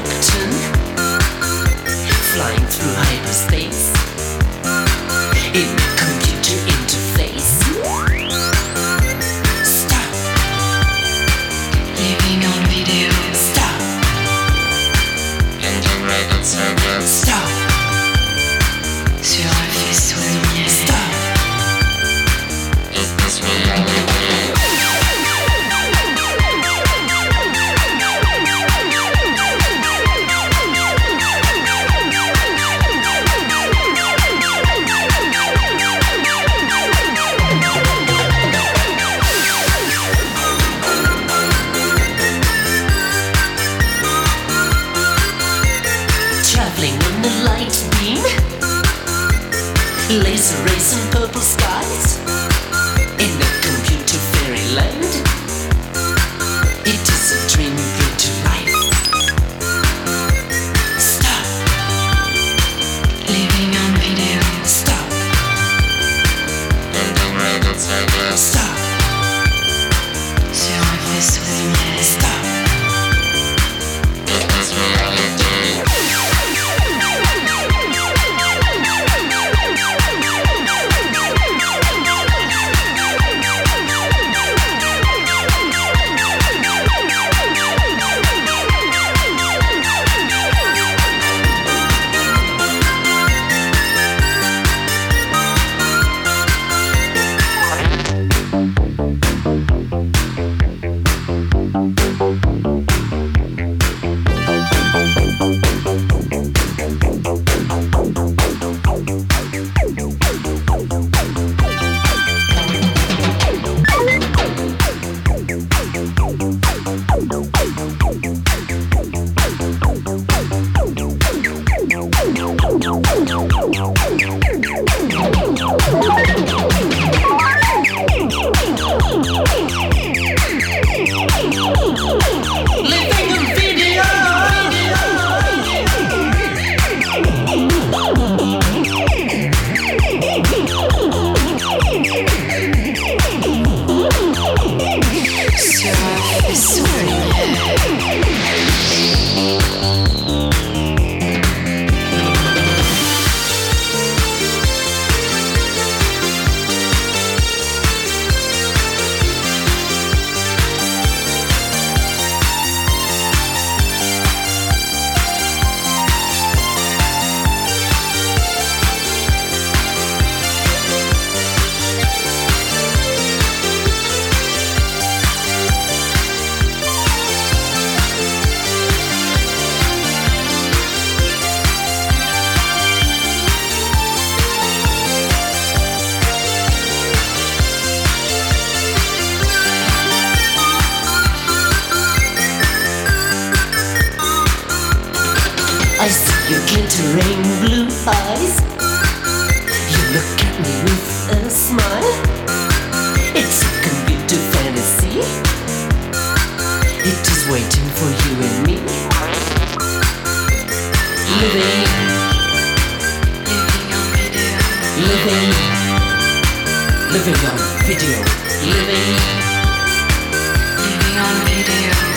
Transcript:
Acton, flying through hyperspace in a computer interface. Stop. Living on video. Stop. Integrated circuits. Stop. Sur un faisceau de lumière. Stop. Is this reality? Laser rays and purple skies in a computer fairyland. It is a dream brought to life. Stop. Living on video. Stop. Integrated circuits. Stop. Sur un faisceau de lumière. Stop. Is this reality? I see your glittering blue eyes. You look at me with a smile. It's a computer fantasy. It is waiting for you and me. Living Living on video. Living on video. Living Living on video.